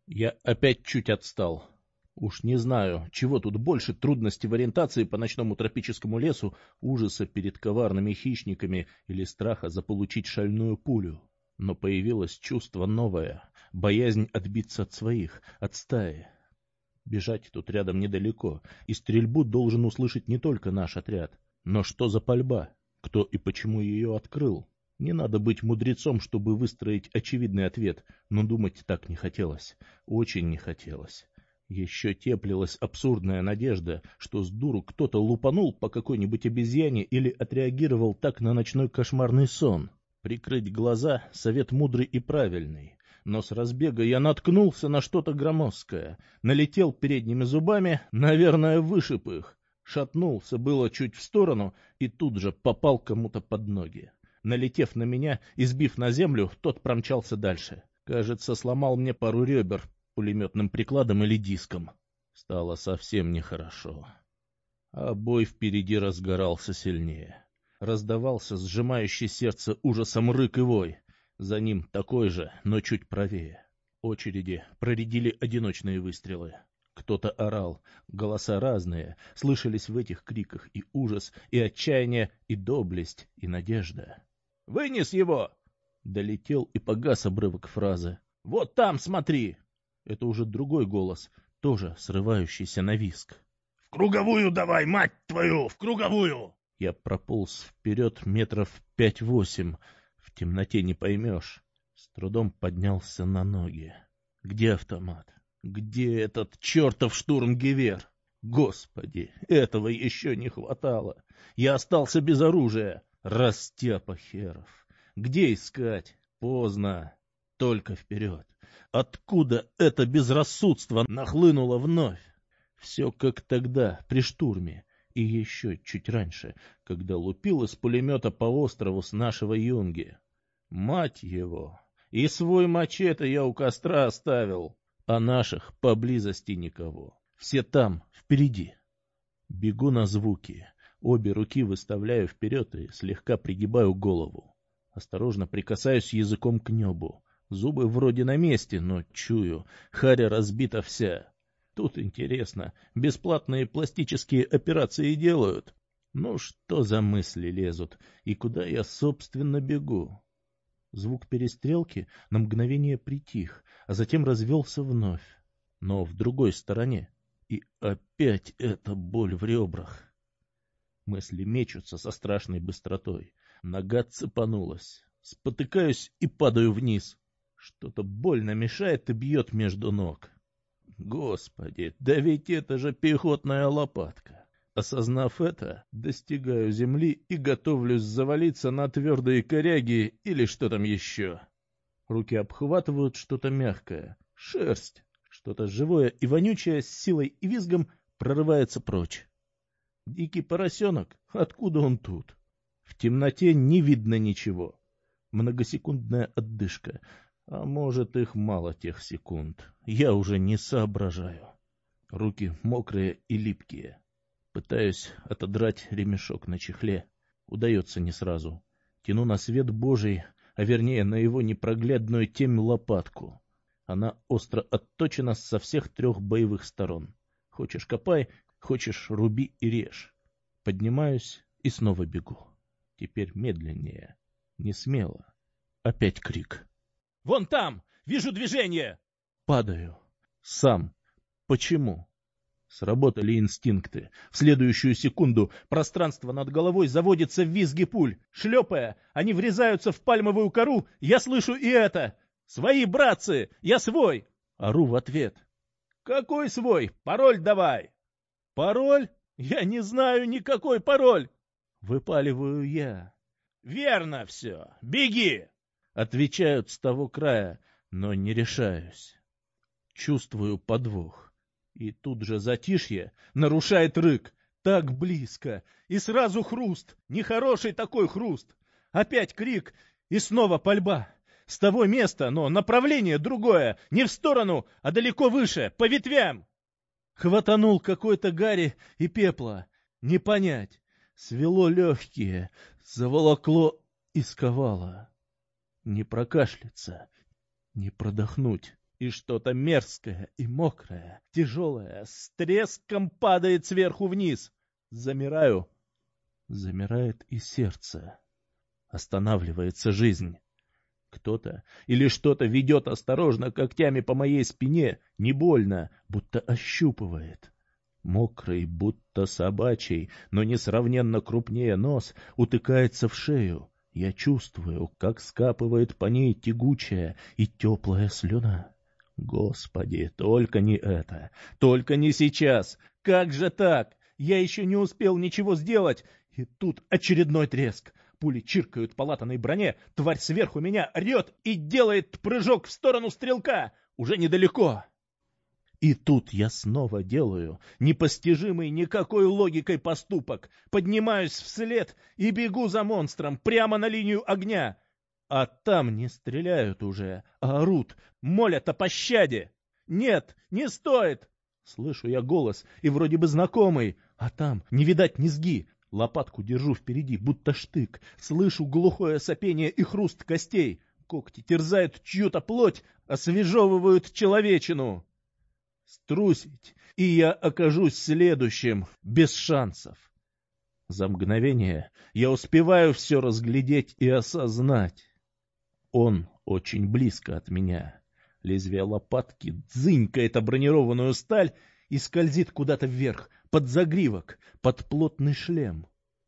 Я опять чуть отстал. Уж не знаю, чего тут больше: трудности в ориентации по ночному тропическому лесу, ужаса перед коварными хищниками или страха заполучить шальную пулю. Но появилось чувство новое — боязнь отбиться от своих, от стаи. Бежать тут рядом недалеко, и стрельбу должен услышать не только наш отряд. Но что за пальба? Кто и почему ее открыл? Не надо быть мудрецом, чтобы выстроить очевидный ответ, но думать так не хотелось. Очень не хотелось. Еще теплилась абсурдная надежда, что с дуру кто-то лупанул по какой-нибудь обезьяне или отреагировал так на ночной кошмарный сон. Прикрыть глаза — совет мудрый и правильный. Но с разбега я наткнулся на что-то громоздкое, налетел передними зубами, наверное, вышиб их. Шатнулся было чуть в сторону и тут же попал кому-то под ноги. Налетев на меня и сбив на землю, тот промчался дальше. Кажется, сломал мне пару ребер пулеметным прикладом или диском. Стало совсем нехорошо. А бой впереди разгорался сильнее. Раздавался сжимающий сердце ужасом рык и вой. За ним такой же, но чуть правее. Очереди проредили одиночные выстрелы. Кто-то орал, голоса разные, слышались в этих криках и ужас, и отчаяние, и доблесть, и надежда. «Вынес его!» Долетел и погас обрывок фразы. «Вот там, смотри!» Это уже другой голос, тоже срывающийся на визг. «В круговую давай, мать твою, в круговую!» Я прополз вперед метров 5-8. В темноте не поймешь. С трудом поднялся на ноги. Где автомат? Где этот чертов штурмгевер? Господи, этого еще не хватало. Я остался без оружия. Растяпа херов. Где искать? Поздно. Только вперед. Откуда это безрассудство нахлынуло вновь? Все как тогда, при штурме. И еще чуть раньше, когда лупил из пулемета по острову с нашего юнги. Мать его! И свой мачете я у костра оставил, а наших поблизости никого. Все там, впереди. Бегу на звуки. Обе руки выставляю вперед и слегка пригибаю голову. Осторожно прикасаюсь языком к небу. Зубы вроде на месте, но чую, харя разбита вся. Тут интересно, бесплатные пластические операции делают? Ну что за мысли лезут, и куда я, собственно, бегу? Звук перестрелки на мгновение притих, а затем развелся вновь, но в другой стороне. И опять эта боль в ребрах. Мысли мечутся со страшной быстротой. Нога цепанулась. Спотыкаюсь и падаю вниз. Что-то больно мешает и бьет между ног. Господи, да ведь это же пехотная лопатка. Осознав это, достигаю земли и готовлюсь завалиться на твердые коряги или что там еще. Руки обхватывают что-то мягкое. Шерсть. Что-то живое и вонючее с силой и визгом прорывается прочь. Дикий поросенок? Откуда он тут? В темноте не видно ничего. Многосекундная отдышка. А может, их мало тех секунд. Я уже не соображаю. Руки мокрые и липкие. Пытаюсь отодрать ремешок на чехле. Удается не сразу. Тяну на свет Божий, а вернее на его непроглядную темь лопатку. Она остро отточена со всех 3 боевых сторон. Хочешь — копай, хочешь — руби и режь. Поднимаюсь и снова бегу. Теперь медленнее, не смело. Опять крик. «Вон там! Вижу движение!» Падаю. Сам. Почему? Сработали инстинкты. В следующую секунду пространство над головой заводится в визги пуль. Шлепая, они врезаются в пальмовую кору. Я слышу и это. «Свои, братцы! Я свой!» Ору в ответ. «Какой свой? Пароль давай!» «Пароль? Я не знаю никакой пароль!» Выпаливаю я. «Верно все! Беги!» Отвечают с того края, но не решаюсь. Чувствую подвох. И тут же затишье нарушает рык. Так близко. И сразу хруст. Нехороший такой хруст. Опять крик. И снова пальба. С того места, но направление другое. Не в сторону, а далеко выше, по ветвям. Хватанул какой-то гари и пепла. Не понять. Свело легкие, заволокло и сковало. Не прокашляться, не продохнуть. и что-то мерзкое и мокрое, тяжелое, с треском падает сверху вниз. Замираю. Замирает и сердце. Останавливается жизнь. Кто-то или что-то ведет осторожно когтями по моей спине, не больно, будто ощупывает. Мокрый, будто собачий, но несравненно крупнее нос, утыкается в шею. Я чувствую, как скапывает по ней тягучая и теплая слюна. Господи, только не это, только не сейчас. Как же так? Я еще не успел ничего сделать, и тут очередной треск. Пули чиркают по латаной броне, тварь сверху меня орет и делает прыжок в сторону стрелка. Уже недалеко. И тут я снова делаю непостижимый никакой логикой поступок. Поднимаюсь вслед и бегу за монстром прямо на линию огня. А там не стреляют уже, а орут, молят о пощаде. Нет, не стоит. Слышу я голос, и вроде бы знакомый, а там не видать низги. Лопатку держу впереди, будто штык. Слышу глухое сопение и хруст костей. Когти терзают чью-то плоть, освежевывают человечину. Струсить, и я окажусь следующим, без шансов. За мгновение я успеваю все разглядеть и осознать. Он очень близко от меня. Лезвие лопатки дзынькает о бронированную сталь и скользит куда-то вверх, под загривок, под плотный шлем.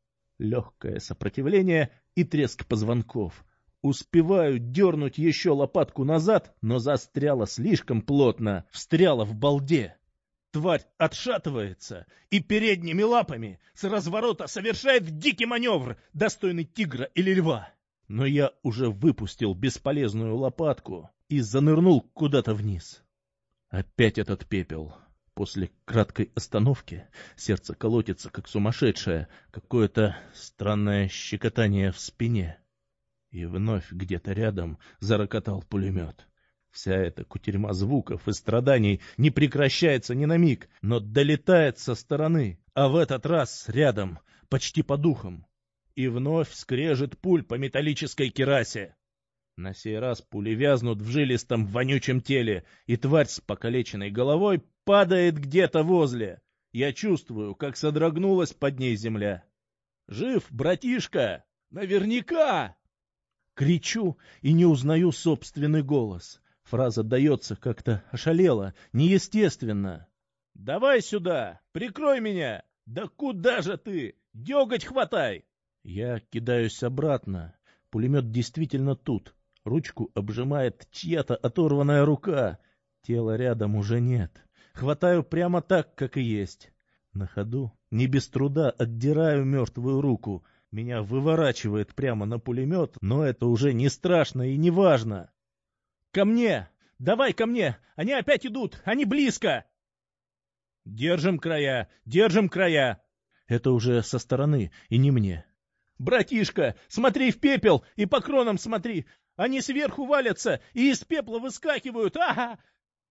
Легкое сопротивление и треск позвонков. Успеваю дернуть еще лопатку назад, но застряла слишком плотно, встряла в балде. Тварь отшатывается и передними лапами с разворота совершает дикий маневр, достойный тигра или льва. Но я уже выпустил бесполезную лопатку и занырнул куда-то вниз. Опять этот пепел. После краткой остановки сердце колотится, как сумасшедшее, какое-то странное щекотание в спине. И вновь где-то рядом зарокотал пулемет. Вся эта кутерьма звуков и страданий не прекращается ни на миг, но долетает со стороны, а в этот раз рядом, почти по духам. И вновь скрежет пуль по металлической керасе. На сей раз пули вязнут в жилистом вонючем теле, и тварь с покалеченной головой падает где-то возле. Я чувствую, как содрогнулась под ней земля. «Жив, братишка? Наверняка!» Кричу и не узнаю собственный голос. Фраза дается как-то ошалело, неестественно. «Давай сюда! Прикрой меня! Да куда же ты? Деготь хватай!» Я кидаюсь обратно. Пулемет действительно тут. Ручку обжимает чья-то оторванная рука. Тела рядом уже нет. Хватаю прямо так, как и есть. На ходу, не без труда, отдираю мертвую руку. Меня выворачивает прямо на пулемет, но это уже не страшно и не важно. «Ко мне! Давай ко мне! Они опять идут! Они близко!» «Держим края! Держим края!» Это уже со стороны, и не мне. «Братишка, смотри в пепел и по кронам смотри! Они сверху валятся и из пепла выскакивают! Ага!»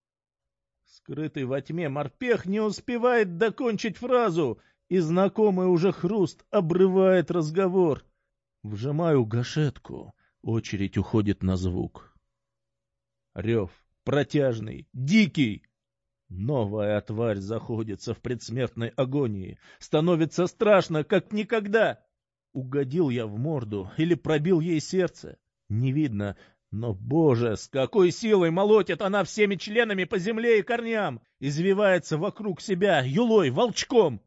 Скрытый во тьме морпех не успевает докончить фразу, и знакомый уже хруст обрывает разговор. Вжимаю гашетку, очередь уходит на звук. Рев, протяжный, дикий. Новая тварь заходится в предсмертной агонии. Становится страшно, как никогда. Угодил я в морду или пробил ей сердце? Не видно, но, боже, с какой силой молотит она всеми членами по земле и корням! Извивается вокруг себя юлой, волчком.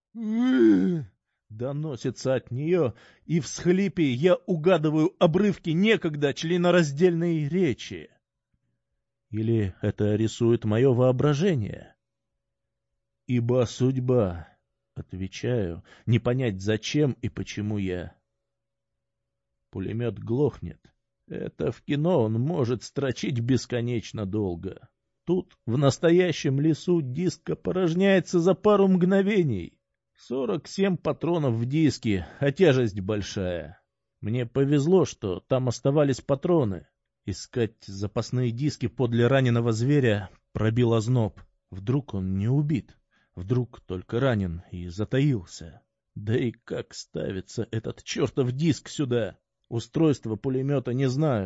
Доносится от нее, и в всхлипе я угадываю обрывки некогда членораздельной речи. Или это рисует мое воображение? «Ибо судьба», — отвечаю, не понять зачем и почему я. Пулемет глохнет. Это в кино он может строчить бесконечно долго. Тут, в настоящем лесу, диск опорожняется за пару мгновений. 47 патронов в диске, а тяжесть большая. Мне повезло, что там оставались патроны. Искать запасные диски подле раненого зверя пробил озноб. Вдруг он не убит, вдруг только ранен и затаился. Да и как ставится этот чертов диск сюда? Устройство пулемета не знаю.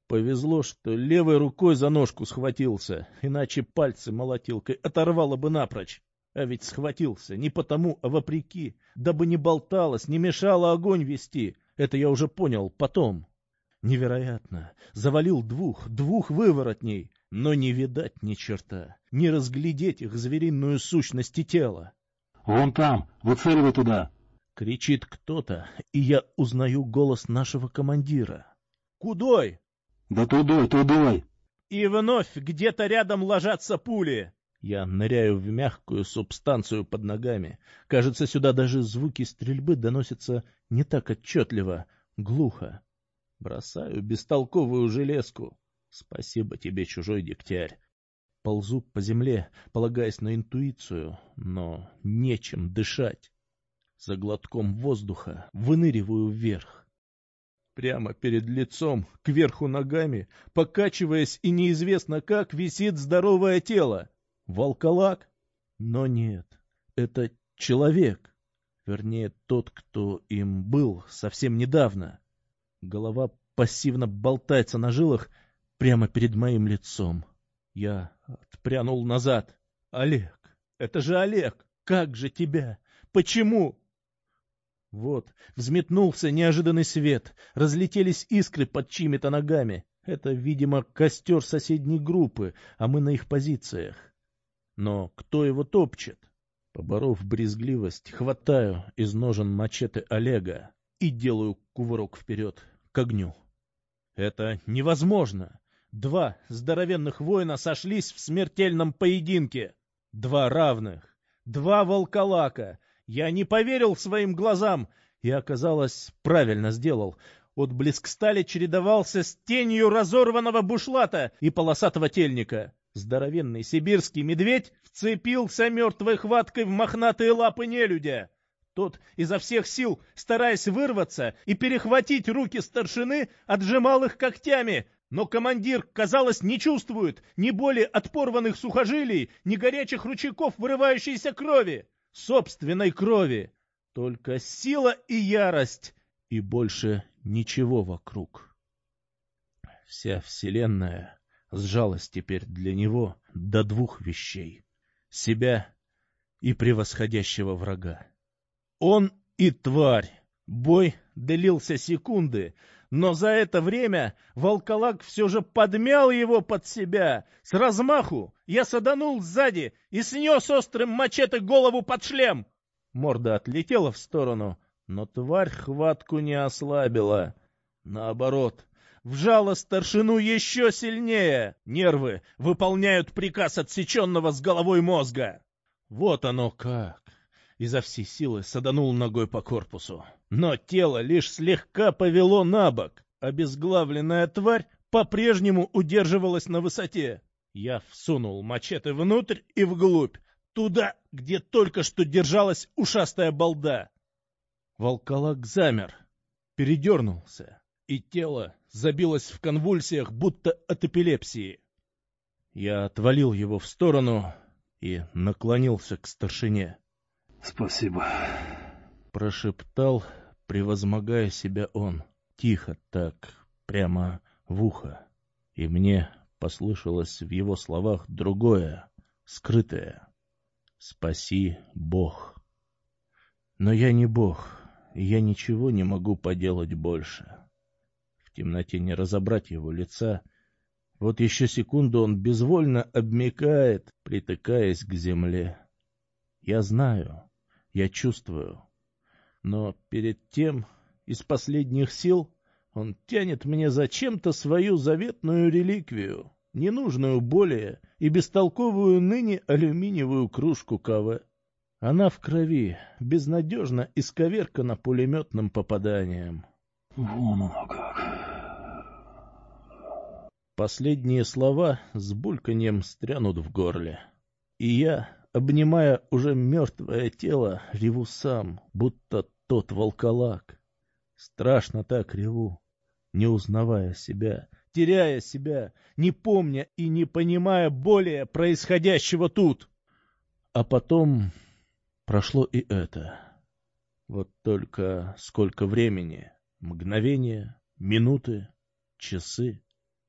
Повезло, что левой рукой за ножку схватился, иначе пальцы молотилкой оторвало бы напрочь. А ведь схватился не потому, а вопреки, дабы не болталось, не мешало огонь вести. Это я уже понял потом. Невероятно. Завалил двух выворотней, но не видать ни черта, не разглядеть их звериную сущность и тело. «Вон там, выцеливай туда!» Кричит кто-то, и я узнаю голос нашего командира. «Кудой?» «Да тудой!» И вновь где-то рядом ложатся пули. Я ныряю в мягкую субстанцию под ногами. Кажется, сюда даже звуки стрельбы доносятся не так отчетливо, глухо. Бросаю бестолковую железку. Спасибо тебе, чужой дегтярь. Ползу по земле, полагаясь на интуицию, но нечем дышать. За глотком воздуха выныриваю вверх. Прямо перед лицом, кверху ногами, покачиваясь и неизвестно как, висит здоровое тело. Волколак? Но нет, это человек. Вернее, тот, кто им был совсем недавно. Голова пассивно болтается на жилах прямо перед моим лицом. Я отпрянул назад. Олег, это же Олег! Как же тебя? Почему? Вот, взметнулся неожиданный свет, разлетелись искры под чьими-то ногами. Это, видимо, костер соседней группы, а мы на их позициях. Но кто его топчет? Поборов брезгливость, хватаю из ножен мачете Олега и делаю кувырок вперед, к огню. Это невозможно. Два здоровенных воина сошлись в смертельном поединке. Два равных, два волколака. Я не поверил своим глазам и, оказалось, правильно сделал. Отблеск стали чередовался с тенью разорванного бушлата и полосатого тельника. Здоровенный сибирский медведь вцепился мертвой хваткой в мохнатые лапы нелюдя. Тот изо всех сил, стараясь вырваться и перехватить руки старшины, отжимал их когтями, но командир, казалось, не чувствует ни боли от порванных сухожилий, ни горячих ручейков вырывающейся крови. Собственной крови. Только сила и ярость, и больше ничего вокруг. Вся вселенная сжалась теперь для него до двух вещей: себя и превосходящего врага. Он и тварь. Бой длился секунды, но за это время волколак все же подмял его под себя. С размаху я саданул сзади и снес острым мачете голову под шлем. Морда отлетела в сторону, но тварь хватку не ослабила. Наоборот, вжала старшину еще сильнее. Нервы выполняют приказ отсеченного с головой мозга. Вот оно как. Изо всей силы саданул ногой по корпусу. Но тело лишь слегка повело на бок. Обезглавленная тварь по-прежнему удерживалась на высоте. Я всунул мачете внутрь и вглубь, туда, где только что держалась ушастая балда. Волколак замер, передернулся, и тело забилось в конвульсиях, будто от эпилепсии. Я отвалил его в сторону и наклонился к старшине. «Спасибо», — прошептал, превозмогая себя он, тихо так, прямо в ухо. И мне послышалось в его словах другое, скрытое: «Спаси, Бог». Но я не Бог, и я ничего не могу поделать больше. В темноте не разобрать его лица. Вот еще секунду он безвольно обмякает, притыкаясь к земле. Я знаю, я чувствую. Но перед тем, из последних сил, он тянет мне зачем-то свою заветную реликвию, ненужную более и бестолковую ныне алюминиевую кружку КВ. Она в крови, безнадежно исковеркана пулеметным попаданием. «Вон оно как». Последние слова с бульканьем стрянут в горле. И я, обнимая уже мертвое тело, реву сам, будто тот волколак. Страшно так реву, не узнавая себя, теряя себя, не помня и не понимая более происходящего тут. А потом прошло и это. Вот только сколько времени, мгновения, минуты, часы.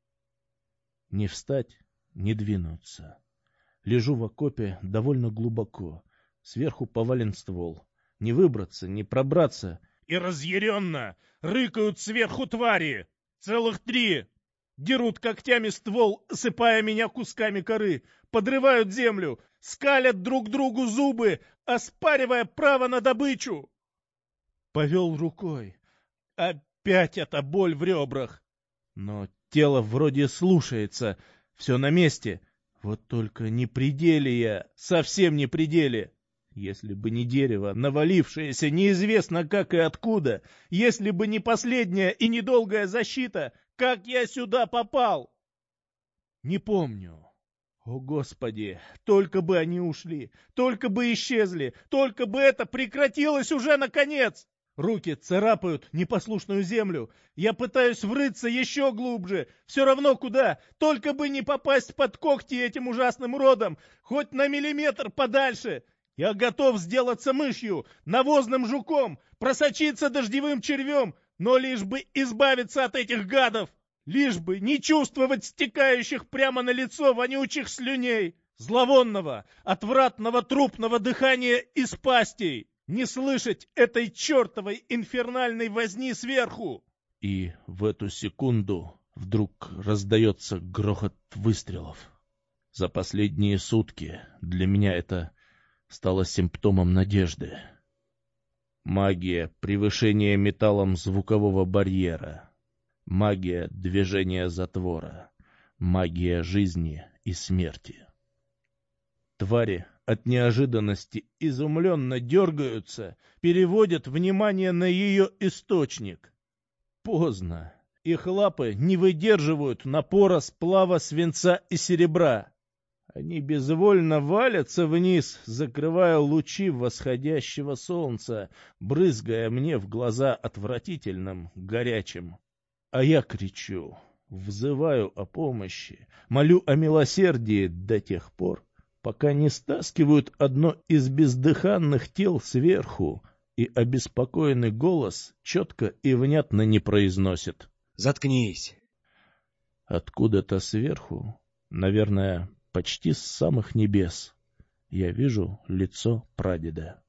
Не встать, не двинуться. Лежу в окопе довольно глубоко. Сверху повален ствол. Не выбраться, не пробраться. И разъяренно рыкают сверху твари. Целых 3. Дерут когтями ствол, сыпая меня кусками коры. Подрывают землю, скалят друг другу зубы, оспаривая право на добычу. Повел рукой. Опять эта боль в ребрах. Но тело вроде слушается. Все на месте. Вот только не при деле я. Совсем не при деле. Если бы не дерево, навалившееся неизвестно как и откуда, если бы не последняя и недолгая защита, как я сюда попал? Не помню. О, Господи, только бы они ушли, только бы исчезли, только бы это прекратилось уже наконец! Руки царапают непослушную землю. Я пытаюсь врыться еще глубже, все равно куда, только бы не попасть под когти этим ужасным уродом, хоть на миллиметр подальше. Я готов сделаться мышью, навозным жуком, просочиться дождевым червем, но лишь бы избавиться от этих гадов, лишь бы не чувствовать стекающих прямо на лицо вонючих слюней, зловонного, отвратного трупного дыхания из пастей, не слышать этой чертовой инфернальной возни сверху. И в эту секунду вдруг раздается грохот выстрелов. За последние сутки для меня это стало симптомом надежды. Магия превышения металлом звукового барьера. Магия движения затвора. Магия жизни и смерти. Твари от неожиданности изумленно дергаются, переводят внимание на ее источник. Поздно. Их лапы не выдерживают напора сплава свинца и серебра. Они безвольно валятся вниз, закрывая лучи восходящего солнца, брызгая мне в глаза отвратительным, горячим. А я кричу, взываю о помощи, молю о милосердии до тех пор, пока не стаскивают одно из бездыханных тел сверху, и обеспокоенный голос четко и внятно не произносит: «Заткнись!» Откуда-то сверху, наверное, почти с самых небес, я вижу лицо прадеда.